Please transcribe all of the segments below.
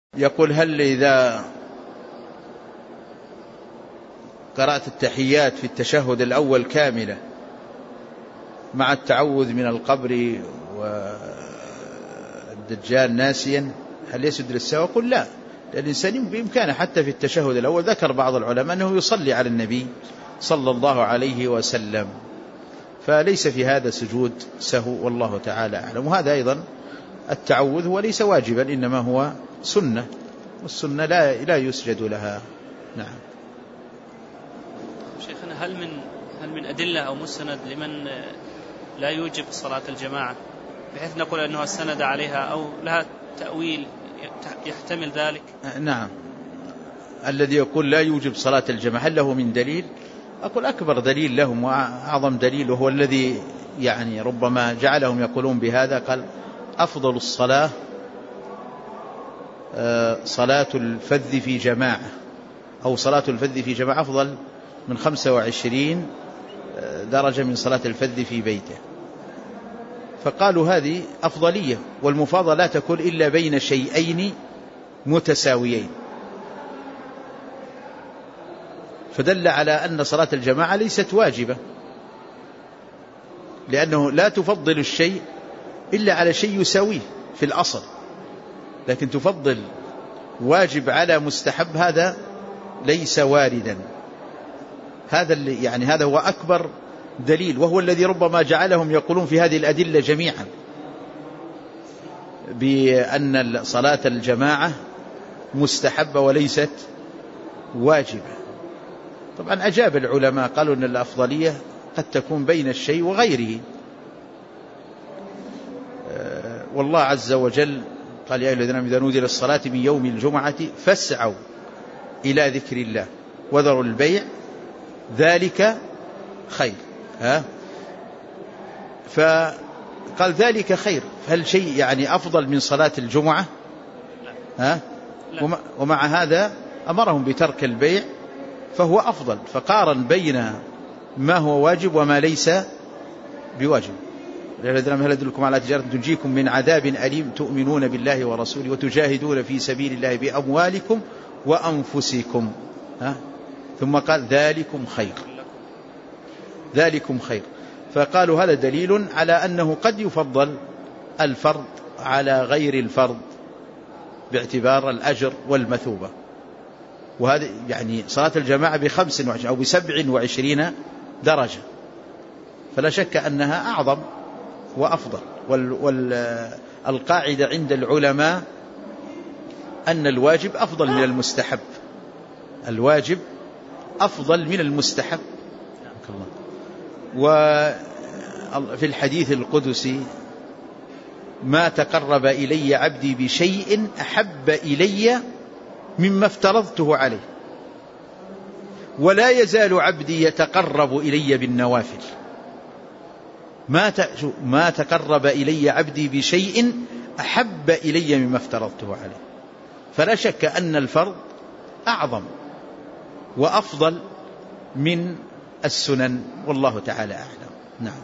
يقول: هل إذا قرأت التحيات في التشهد الأول كاملة مع التعوذ من القبر والدجال ناسيا هل يسجد للسهو؟ أقول لا، لأن الإنسان بإمكانه حتى في التشهد الأول. ذكر بعض العلماء أنه يصلي على النبي صلى الله عليه وسلم، فليس في هذا سجود سهو والله تعالى أعلم. وهذا أيضا التعوذ هو ليس واجبا، إنما هو سنة، والسنة لا يسجد لها. نعم. شيخنا، هل من أدلة أو مستند لمن لا يوجب صلاة الجماعة بحيث نقول أنه استند عليها أو لها تأويل يحتمل ذلك؟ نعم. الذي يقول لا يوجب صلاة الجماعة هل له من دليل؟ أقول أكبر دليل لهم وأعظم دليل وهو الذي يعني ربما جعلهم يقولون بهذا. قال: أفضل الصلاة صلاة الفذ في جماعة، أو صلاة الفذ في جماعة أفضل من 25 درجة من صلاة الفذ في بيته. فقالوا هذه أفضلية، والمفاضلة لا تكون إلا بين شيئين متساويين، فدل على أن صلاة الجماعة ليست واجبة، لأنه لا تفضل الشيء إلا على شيء يساويه في الأصل، لكن تفضل واجب على مستحب هذا ليس واردا. هذا هو أكبر دليل، وهو الذي ربما جعلهم يقولون في هذه الأدلة جميعا بأن صلاة الجماعة مستحبة وليست واجبة. طبعا أجاب العلماء قالوا أن الأفضلية قد تكون بين الشيء وغيره، والله عز وجل قال: يا أيها الذين آمنوا إذا نودي للصلاة من يوم الجمعة فاسعوا إلى ذكر الله وذروا البيع ذلك خير. فقال ذلك خير، هل شيء يعني أفضل من صلاة الجمعة؟ ومع هذا أمرهم بترك البيع فهو أفضل، فقارن بين ما هو واجب وما ليس بواجب. هل أدلكم على تجارة تنجيكم من عذاب أليم تؤمنون بالله ورسوله وتجاهدون في سبيل الله بأموالكم وأنفسكم، ثم قال ذلكم خير. ذلكم خير. فقالوا هذا دليل على أنه قد يفضل الفرض على غير الفرض باعتبار الأجر والمثوبة. وهذا يعني صلاة الجماعة ب25 أو ب27 درجة، فلا شك أنها أعظم وأفضل. والقاعدة عند العلماء أن الواجب أفضل من المستحب، الواجب أفضل من المستحب. وفي الحديث القدسي: ما تقرب إلي عبدي بشيء أحب إلي مما افترضته عليه، ولا يزال عبدي يتقرب إلي بالنوافل. ما تقرب إلي عبدي بشيء أحب إلي مما افترضته عليه. فلا شك أن الفرض أعظم وأفضل من السنن، والله تعالى أعلم. نعم.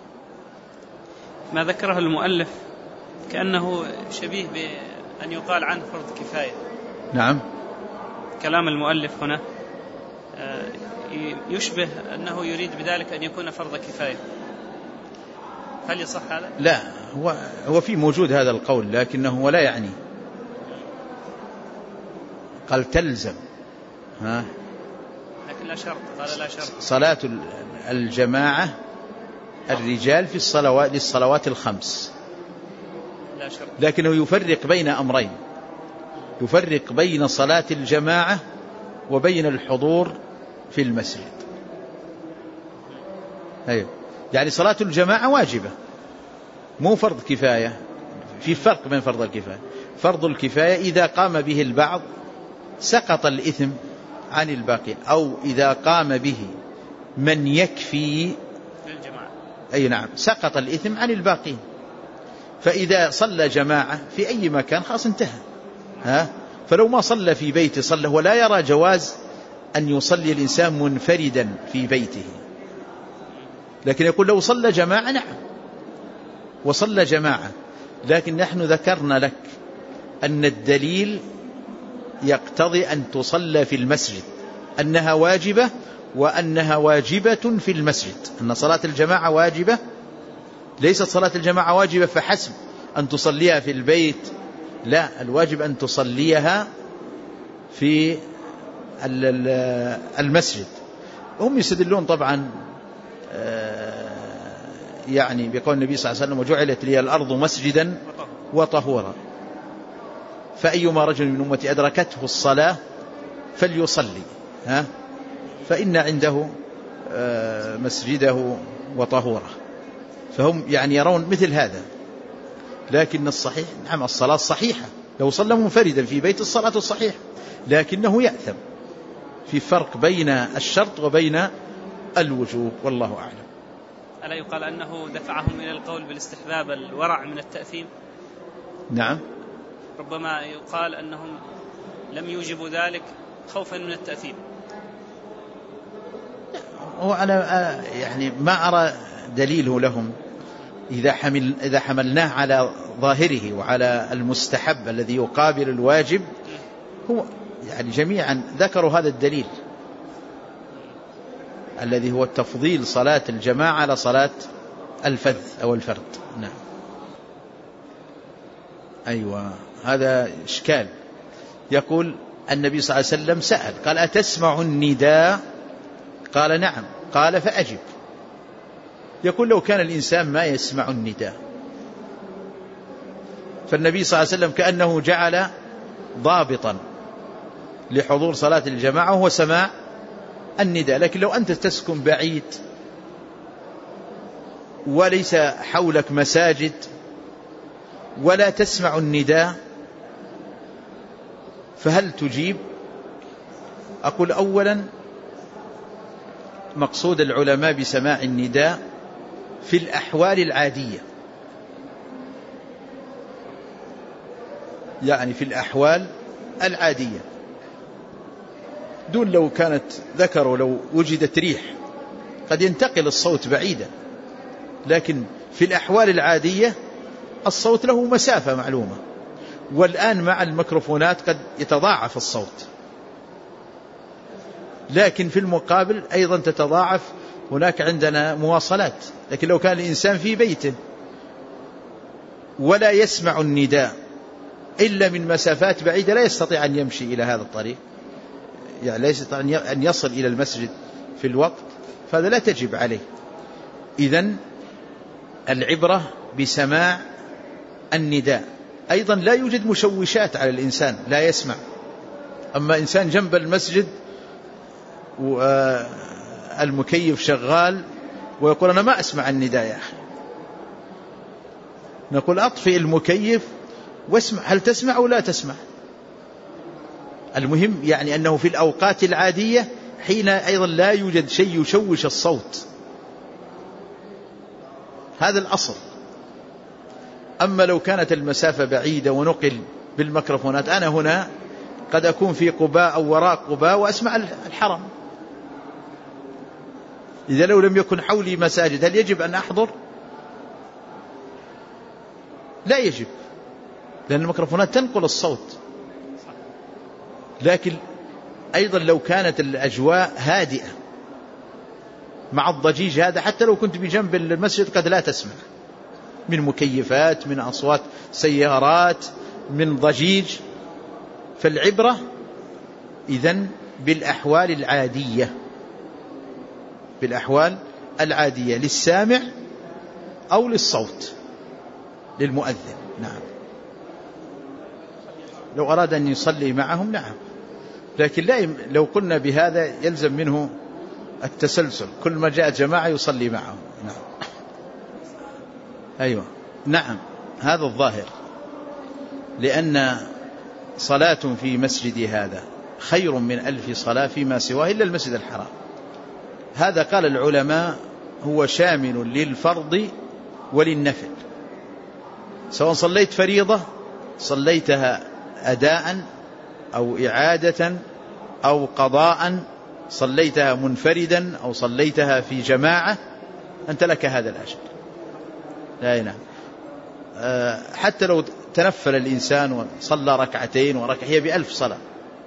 ما ذكره المؤلف كأنه شبيه بأن يقال عنه فرض كفاية. نعم. كلام المؤلف هنا يشبه أنه يريد بذلك أن يكون فرض كفاية. هل يصح هذا؟ لا، هو في موجود هذا القول، لكنه ولا يعني. قال تلزم، لكن لا شرط. قال لا شرط. صلاة الجماعة الرجال في للصلوات الخمس، لا شرط. لكنه يفرق بين أمرين، يفرق بين صلاة الجماعة وبين الحضور في المسجد. أيوه، يعني صلاة الجماعة واجبة مو فرض كفاية. في فرق بين فرض الكفاية. فرض الكفاية إذا قام به البعض سقط الإثم عن الباقين، أو إذا قام به من يكفي للجماعة، أي نعم، سقط الإثم عن الباقين. فإذا صلى جماعة في أي مكان خلاص انتهى. فلو ما صلى في بيته صلى، ولا يرى جواز أن يصلي الإنسان منفردا في بيته، لكن يقول لو صلى جماعة نعم وصلى جماعة. لكن نحن ذكرنا لك أن الدليل يقتضي أن تصلى في المسجد، أنها واجبة، وأنها واجبة في المسجد، أن صلاة الجماعة واجبة، ليست صلاة الجماعة واجبة فحسب أن تصليها في البيت، لا، الواجب أن تصليها في المسجد. هم يستدلون طبعا يعني بقول النبي صلى الله عليه وسلم وجعلت لي الأرض مسجدا وطهورا، فأيما رجل من أمتي أدركته الصلاة فليصلي فإن عنده مسجده وطهوره. فهم يعني يرون مثل هذا، لكن الصحيح نعم الصلاة صحيحة، لو صلى منفردا في بيت الصلاة الصحيحة، لكنه يأثم. في فرق بين الشرط وبين الوجوب، والله أعلم. ألا يقال أنه دفعهم إلى القول بالاستحباب الورع من التأثيم؟ نعم، ربما يقال أنهم لم يوجبوا ذلك خوفا من التأثيم. هو أنا يعني ما أرى دليله لهم إذا حملناه على ظاهره وعلى المستحب الذي يقابل الواجب، هو يعني جميعا ذكروا هذا الدليل الذي هو تفضيل صلاة الجماعة على صلاة الفذ أو الفرد. نعم، أيوة، هذا إشكال. يقول النبي صلى الله عليه وسلم سأل قال أتسمع النداء؟ قال نعم. قال فأجب. يقول لو كان الإنسان ما يسمع النداء، فالنبي صلى الله عليه وسلم كأنه جعل ضابطا لحضور صلاة الجماعة هو سماع النداء. لكن لو أنت تسكن بعيد وليس حولك مساجد ولا تسمع النداء، فهل تجيب؟ أقول أولا مقصود العلماء بسماع النداء في الأحوال العادية، يعني في الأحوال العادية، دون لو كانت ذكروا لو وجدت ريح قد ينتقل الصوت بعيدا، لكن في الأحوال العادية الصوت له مسافة معلومة، والآن مع الميكروفونات قد يتضاعف الصوت، لكن في المقابل أيضا تتضاعف هناك عندنا مواصلات. لكن لو كان الإنسان في بيته ولا يسمع النداء إلا من مسافات بعيدة، لا يستطيع أن يمشي إلى هذا الطريق، يعني لا يستطيع أن يصل إلى المسجد في الوقت، فهذا لا تجب عليه. إذن العبرة بسماع النداء. أيضا لا يوجد مشوشات على الإنسان لا يسمع. أما إنسان جنب المسجد والمكيف شغال ويقول أنا ما أسمع النداء يا أخي، نقول أطفئ المكيف واسمع، هل تسمع أو لا تسمع؟ المهم يعني أنه في الأوقات العادية حين أيضا لا يوجد شيء يشوش الصوت، هذا الأصل. أما لو كانت المسافة بعيدة ونقل بالميكروفونات، أنا هنا قد أكون في قباء أو وراء قباء وأسمع الحرم، إذا لو لم يكن حولي مساجد هل يجب أن أحضر؟ لا يجب، لأن الميكروفونات تنقل الصوت. لكن أيضا لو كانت الأجواء هادئة مع الضجيج هذا، حتى لو كنت بجنب المسجد قد لا تسمع، من مكيفات، من أصوات سيارات، من ضجيج. فالعبرة إذن بالأحوال العادية، بالأحوال العادية للسامع أو للصوت للمؤذن. نعم، لو أراد أن يصلي معهم نعم، لكن لا لو قلنا بهذا يلزم منه التسلسل، كل ما جاء جماعة يصلي معهم. نعم، أيوة، نعم، هذا الظاهر، لأن صلاة في مسجد هذا خير من 1000 صلاة فيما سواه إلا المسجد الحرام. هذا قال العلماء هو شامل للفرض وللنفل، سواء صليت فريضة صليتها أداء أو إعادة أو قضاء، صليتها منفردا أو صليتها في جماعة، أنت لك هذا الأجر. لا ينام. حتى لو تنفل الإنسان وصلى ركعتين وركع، هي ب1000 صلاة،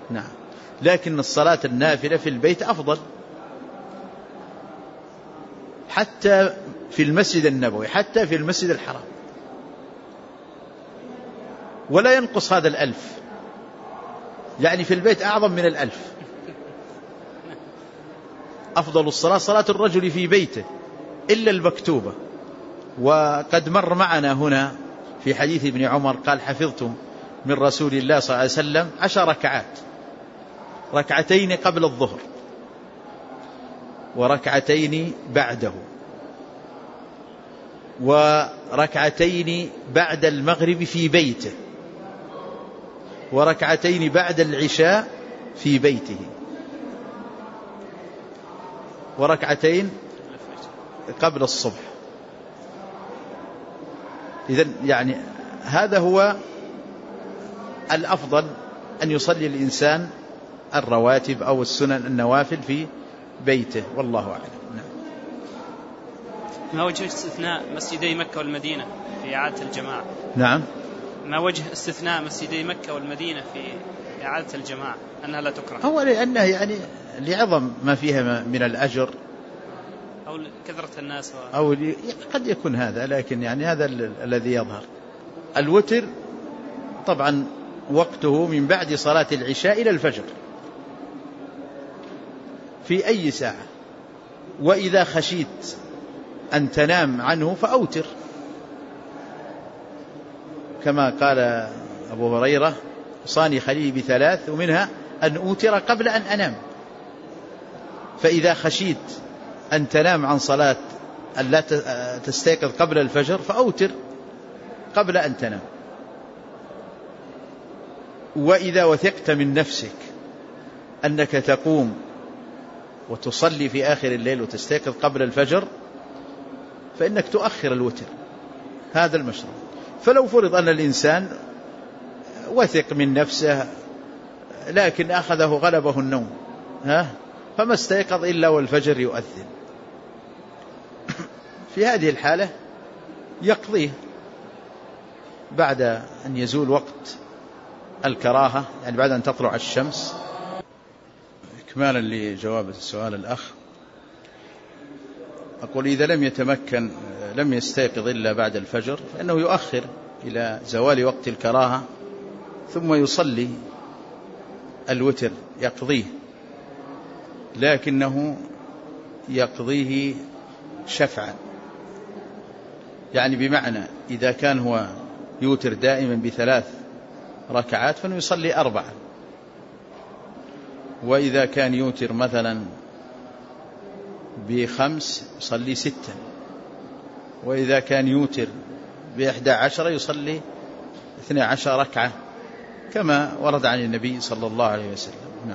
نعم. لكن الصلاة النافلة في البيت أفضل، حتى في المسجد النبوي، حتى في المسجد الحرام، ولا ينقص هذا 1000. يعني في البيت أعظم من 1000. أفضل الصلاة صلاة الرجل في بيته إلا المكتوبة. وقد مر معنا هنا في حديث ابن عمر قال: حفظت من رسول الله صلى الله عليه وسلم 10 ركعات، 2 قبل الظهر، 2 بعده، 2 بعد المغرب في بيته، 2 بعد العشاء في بيته، 2 قبل الصبح. إذن يعني هذا هو الأفضل، أن يصلي الإنسان الرواتب أو السنن النوافل في بيته، والله أعلم. نعم. ما وجه استثناء مسجدي مكة والمدينة في إعادة الجماعة؟ نعم. ما وجه استثناء مسجدي مكة والمدينة في إعادة الجماعة أنها لا تكره؟ هو لأنه يعني لعظم ما فيها من الأجر أو كثرة الناس أو قد يكون هذا، لكن يعني هذا الذي يظهر. الوتر طبعا وقته من بعد صلاة العشاء إلى الفجر في أي ساعة، وإذا خشيت أن تنام عنه فأوتر، كما قال أبو هريرة: صاني خليلي ب3، ومنها أن أوتر قبل أن أنام. فإذا خشيت أن تنام عن صلاة أن لا تستيقظ قبل الفجر فأوتر قبل أن تنام. وإذا وثقت من نفسك أنك تقوم وتصلي في آخر الليل وتستيقظ قبل الفجر فإنك تؤخر الوتر، هذا المشروع. فلو فرض أن الإنسان وثق من نفسه لكن أخذه غلبه النوم فما استيقظ إلا والفجر يؤذن، في هذه الحالة يقضيه بعد أن يزول وقت الكراهة، يعني بعد أن تطلع الشمس. إكمالا لجواب السؤال الأخ، أقول: إذا لم يتمكن، لم يستيقظ إلا بعد الفجر، فإنه يؤخر إلى زوال وقت الكراهة ثم يصلي الوتر، يقضيه، لكنه يقضيه شفعا، يعني بمعنى إذا كان هو يوتر دائما ب3 ركعات فإنه يصلي 4، وإذا كان يوتر مثلا ب5 يصلي 6، وإذا كان يوتر ب11 يصلي 12 ركعة كما ورد عن النبي صلى الله عليه وسلم. نعم.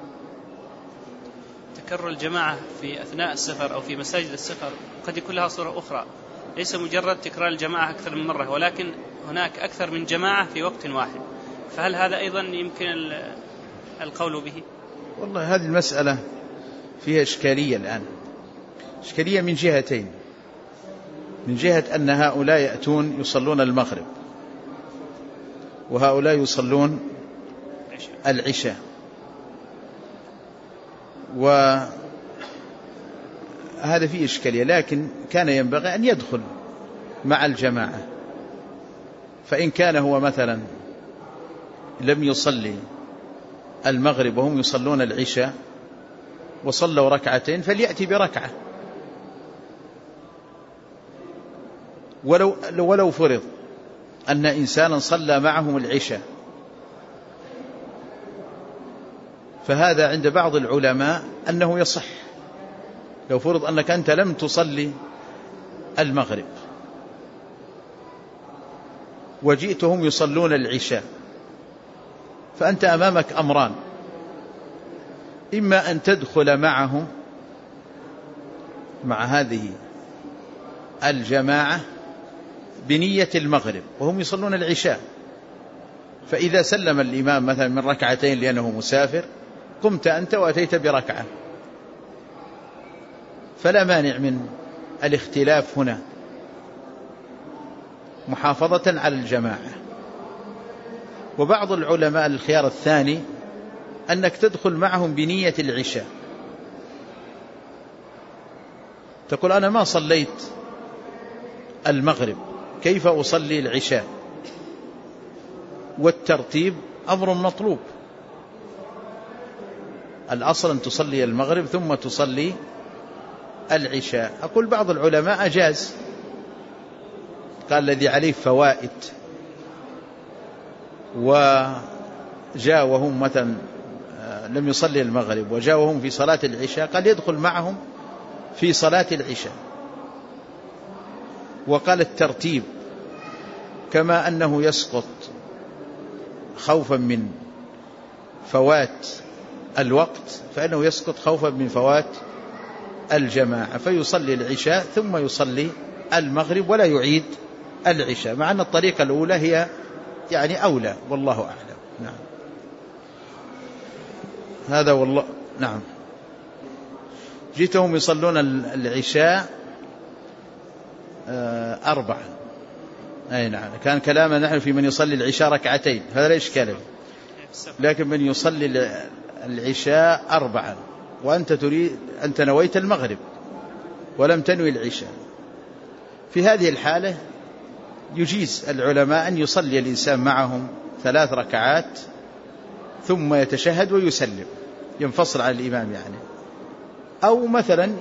تكرر الجماعة في أثناء السفر أو في مساجد السفر قد يكون لها صورة أخرى، ليس مجرد تكرار الجماعة أكثر من مرة، ولكن هناك أكثر من جماعة في وقت واحد، فهل هذا أيضا يمكن القول به؟ والله هذه المسألة فيها إشكالية الآن، إشكالية من جهتين: من جهة أن هؤلاء يأتون يصلون المغرب وهؤلاء يصلون العشاء، وهذا فيه إشكالية، لكن كان ينبغي أن يدخل مع الجماعة. فإن كان هو مثلا لم يصلي المغرب وهم يصلون العشاء وصلوا 2 فليأتي ب1، ولو فرض أن إنسانا صلى معهم العشاء، فهذا عند بعض العلماء أنه يصح. لو فرض أنك أنت لم تصلي المغرب وجئتهم يصلون العشاء، فأنت أمامك أمران: إما أن تدخل معهم مع هذه الجماعة بنية المغرب وهم يصلون العشاء، فإذا سلم الإمام مثلا من 2 لأنه مسافر قمت أنت وأتيت ب1، فلا مانع من الاختلاف هنا محافظة على الجماعة. وبعض العلماء الخيار الثاني أنك تدخل معهم بنية العشاء، تقول أنا ما صليت المغرب، كيف أصلي العشاء؟ والترتيب أمر مطلوب، الأصل أن تصلي المغرب ثم تصلي العشاء. أقول بعض العلماء أجاز، قال الذي عليه فوائد وجاء وهم مثلا لم يصلي المغرب وجاء وهم في صلاة العشاء، قال يدخل معهم في صلاة العشاء. وقال الترتيب كما أنه يسقط خوفا من فوات الوقت فإنه يسقط خوفا من فوات الجماعة، فيصلي العشاء ثم يصلي المغرب ولا يعيد العشاء، مع أن الطريقة الأولى هي يعني أولى، والله أعلم. نعم هذا والله. نعم جئتهم يصلون العشاء 4. أي نعم، كان كلامنا نحن في من يصلي العشاء 2، هذا لا إشكال، لكن من يصلي العشاء 4 وأنت تريد، أنت نويت المغرب ولم تنوي العشاء، في هذه الحالة يجيز العلماء أن يصلي الإنسان معهم 3 ركعات ثم يتشهد ويسلم، ينفصل عن الإمام يعني، أو مثلا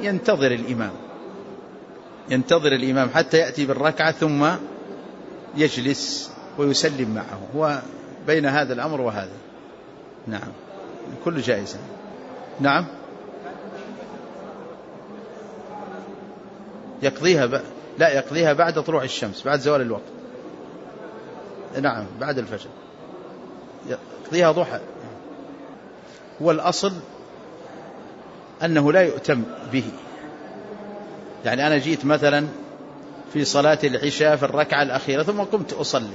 ينتظر الإمام حتى يأتي بالركعة ثم يجلس ويسلم معه، هو بين هذا الأمر وهذا. نعم كل جائز. نعم يقضيها بعد طلوع الشمس، بعد زوال الوقت. نعم بعد الفجر يقضيها ضحى. هو الأصل أنه لا يؤتم به، يعني أنا جيت مثلا في صلاة العشاء في الركعة الأخيرة ثم قمت أصلي،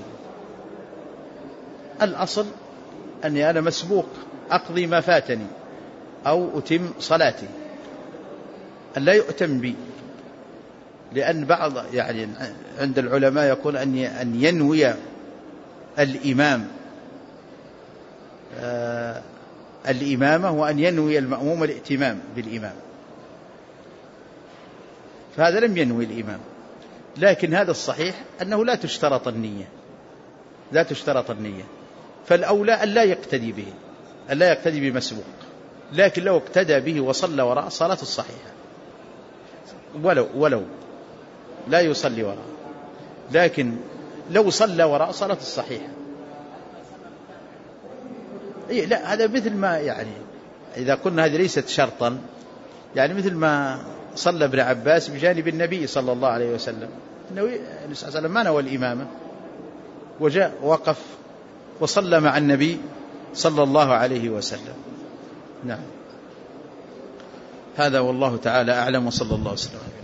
الأصل أني أنا مسبوق أقضي ما فاتني أو أتم صلاتي، أن لا يؤتم بي، لأن بعض يعني عند العلماء يقول أن ينوي الإمام الإمامة وأن ينوي المأموم الائتمام بالإمام، فهذا لم ينوي الإمام، لكن هذا الصحيح أنه لا تشترط النية، فالأولى أن لا يقتدي بمسبوق، لكن لو اقتدى به وصلى وراء صلاة الصحيحة، ولو لا يصلي وراء، لكن لو صلى وراء صلاة الصحيحة. لا هذا مثل ما يعني إذا قلنا هذه ليست شرطا، يعني مثل ما صلى ابن عباس بجانب النبي صلى الله عليه وسلم، النبي صلى الله عليه وسلم ما نوى الإمامة وجاء وقف وصلى مع النبي صلى الله عليه وسلم. نعم هذا والله تعالى أعلم، وصلى الله وسلم.